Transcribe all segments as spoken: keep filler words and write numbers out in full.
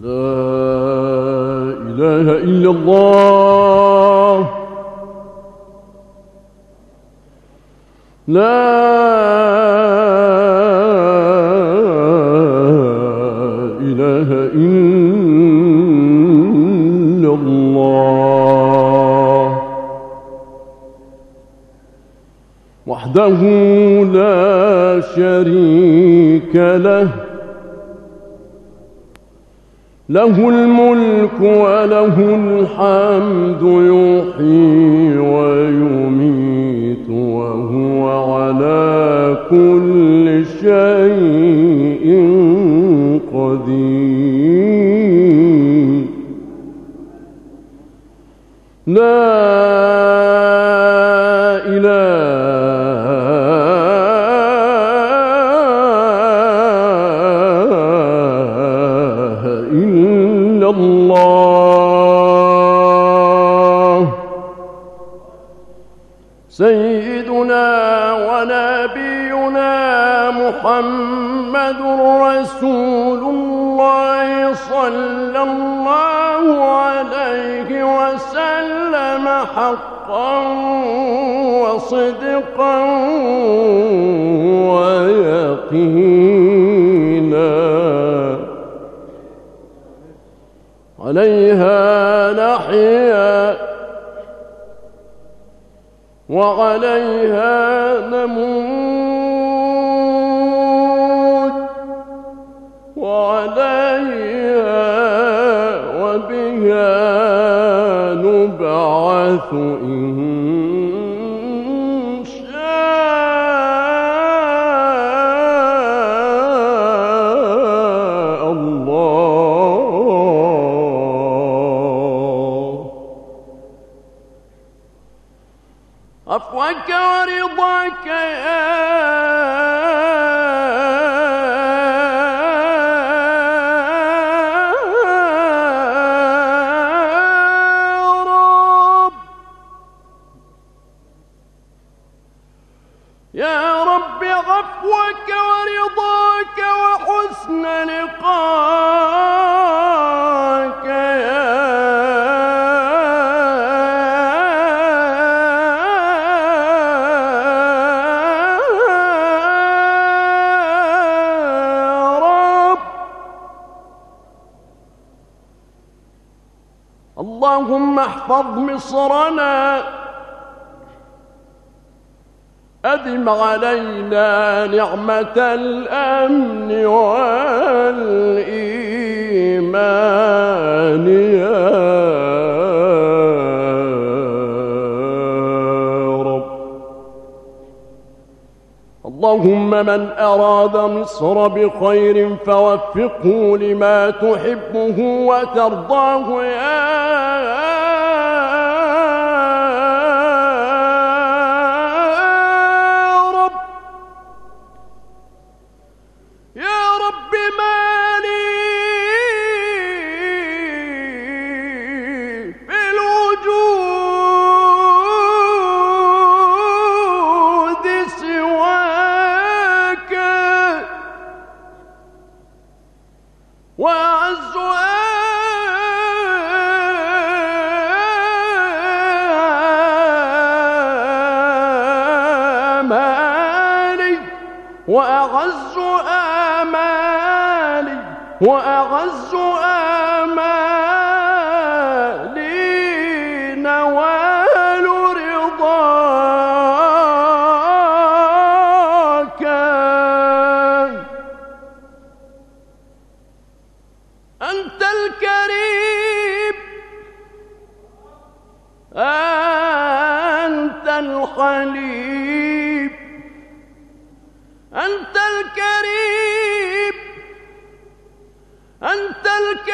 لا إله إلا الله لا إله إلا الله وحده لا شريك له له الملك وله الحمد يحيي ويميت وهو على كل شيء قدير لا إله إلا الله سيدنا ونبينا محمد رسول الله صلى الله عليه وسلم حقا وصدقا ويقينا عليها نحيا وعليها نموت وعليها وبها نبعث إن شاء الله عفوك ورضاك يا رب عفوك ورضاك وحسن لقاك يا رب اللهم احفظ مصرنا أدم علينا نعمة الأمن والإيمان يا رب اللهم من أراد مصر بخير فوفقه لما تحبه وترضاه يا وأعز آمالي وأعز آمالي وأعز آمالي نوال رضاك أنت الكريم أنت الحليم أنت الكريم أنت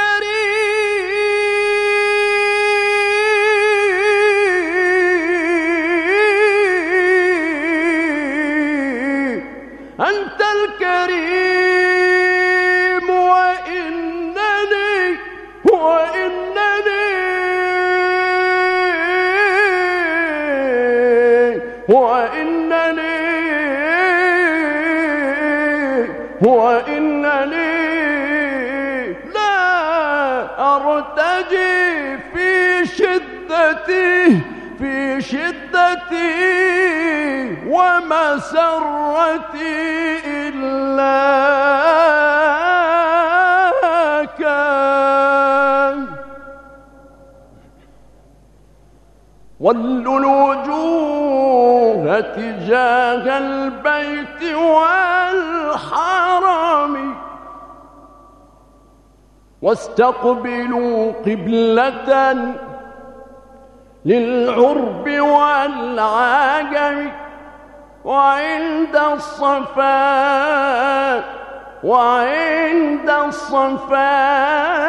الكريم أنت الكريم وإنني وإنني وإنني وإنني لا أرتجي في شدتي في شدتي ومسرتي إلاك ولوا الوجوه تجاه البيت والحرم واستقبلوا قبلة للعرب والعجم وعند الصفا وعند الصفا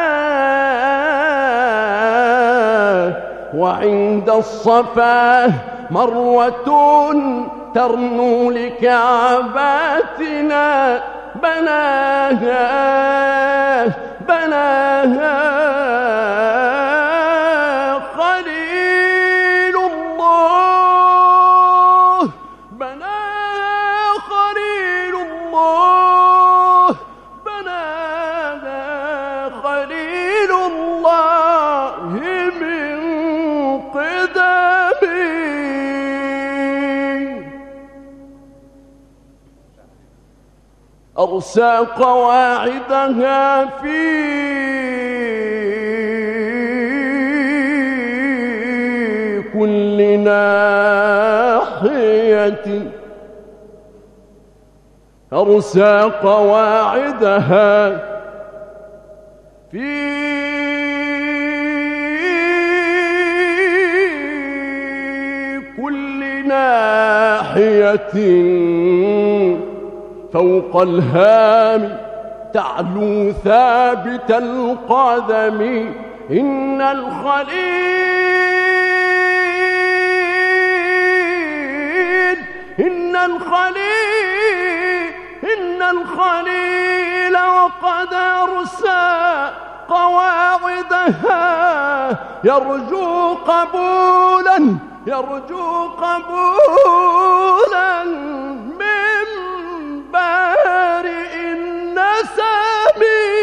وعند الصفا مروة ترنو لكعباتنا بناها بناها خليل الله بناها خليل الله بناها خليل الله من قدمي أرسى قواعدها في كل ناحية أرسى قواعدها في كل ناحية فوق الهام تعلو ثابت القدم إن الخليل إن الخليل إن الخليل وقد أرسى قواعدها يرجو قبولا يرجو قبولا من بارئ النسم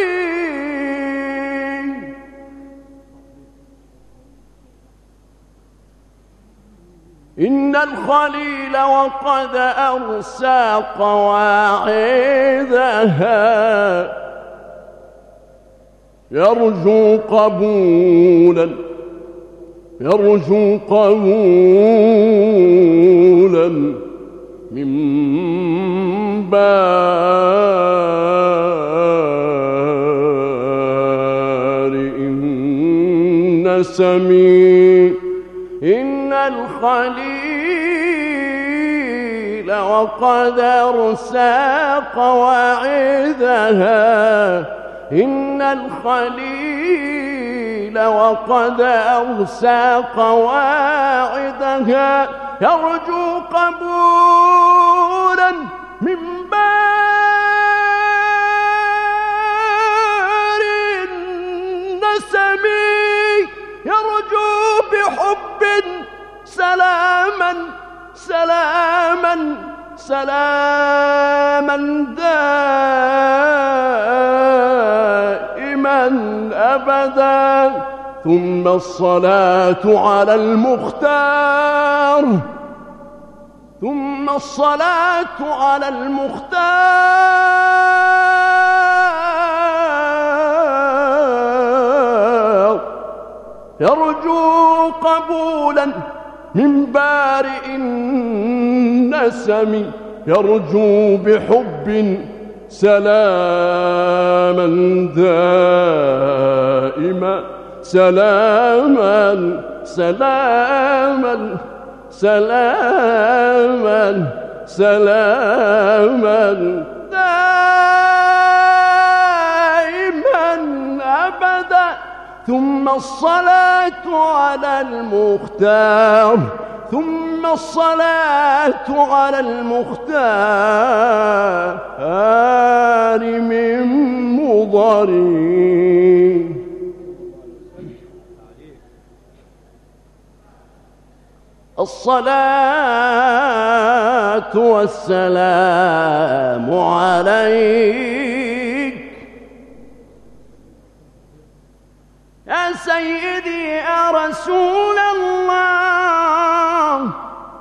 إن الخليل وقد أرسى قواعدها يرجو قبولا يرجو قبولا من بارئ النسم إن الخليل وقد أرسى قواعدها إن الخليل وقد أرسى قواعدها يرجو قبولا من بارئ النسم يرجو بحب سلاما سلاما سلاما دائما أبدا ثم الصلاة على المختار ثم الصلاة على المختار يرجو قبولا من بارئ النسم يرجو بحب سلاما دائما سلاما سلاما سلاما سلاما دائما أبدا ثم الصلاة على المختار ثم الصلاة على المختار من مضر الصلاة والسلام عليك سيدي يا رسول الله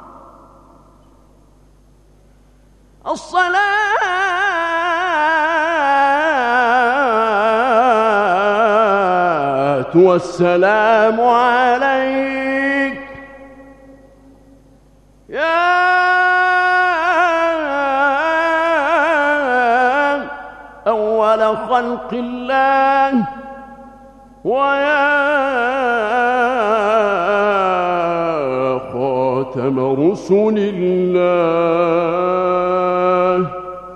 الصلاة والسلام عليك يا أول خلق الله ويا خاتم رسل الله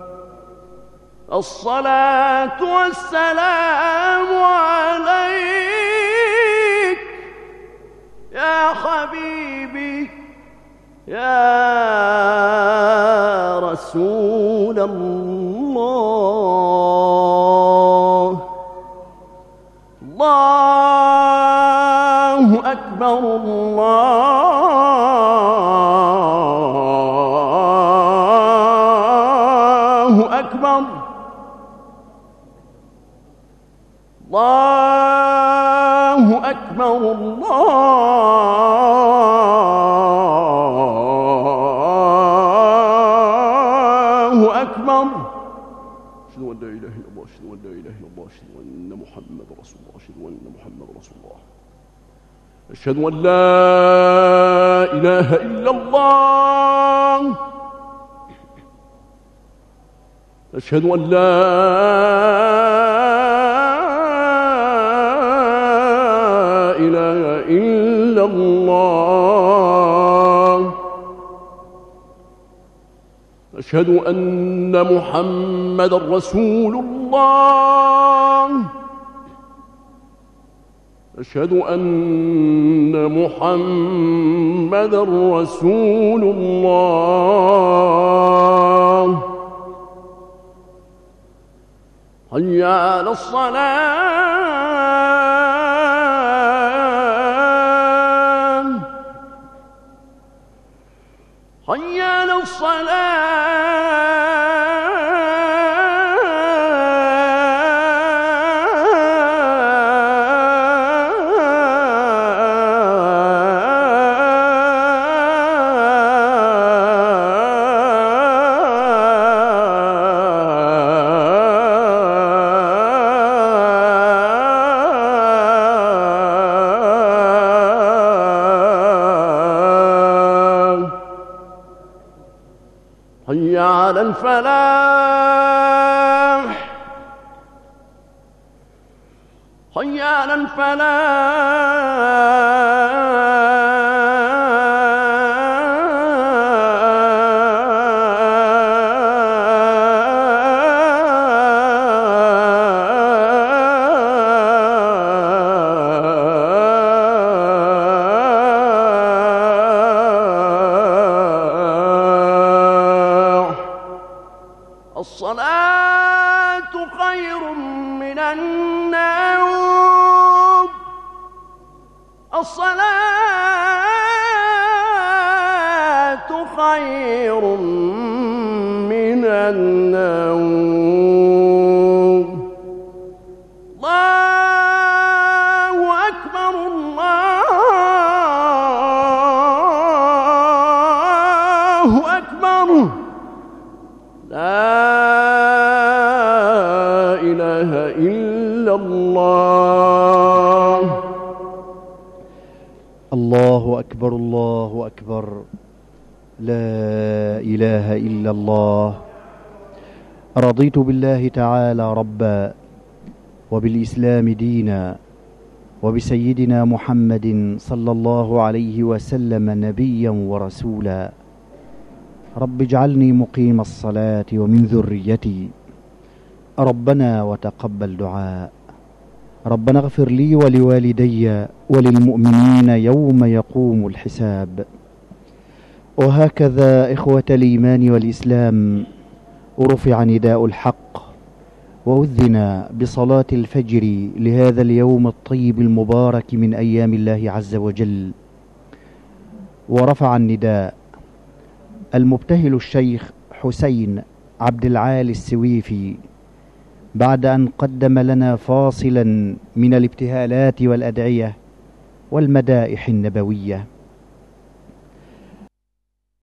الصلاة والسلام عليك يا حبيبي يا رسول الله الله أكبر الله أكبر الله أكبر الله أكبر أشهد أن لا إله إلا الله أشهد أن لا إله إلا الله أشهد أن محمد رسول الله أشهد أن محمد رسول الله أشهد أن لا إله إلا الله أشهد أن لا إله إلا الله أشهد أن محمد رسول الله أشهد أن محمد رسول الله حي على الصلاة حي على حي على الفلاح حي على الصلاة خير من النوم الصلاة خير من النوم الله أكبر الله أكبر لا إله إلا الله الله أكبر الله أكبر لا إله إلا الله رضيت بالله تعالى ربا وبالإسلام دينا وبسيدنا محمد صلى الله عليه وسلم نبيا ورسولا رب اجعلني مقيم الصلاة ومن ذريتي ربنا وتقبل دعاء ربنا اغفر لي ولوالدي وللمؤمنين يوم يقوم الحساب. وهكذا إخوة الإيمان والإسلام رفع نداء الحق وأذن بصلاة الفجر لهذا اليوم الطيب المبارك من أيام الله عز وجل، ورفع النداء المبتهل الشيخ حسين عبد العالي السويفي بعد أن قدم لنا فاصلا من الابتهالات والأدعية والمدائح النبوية.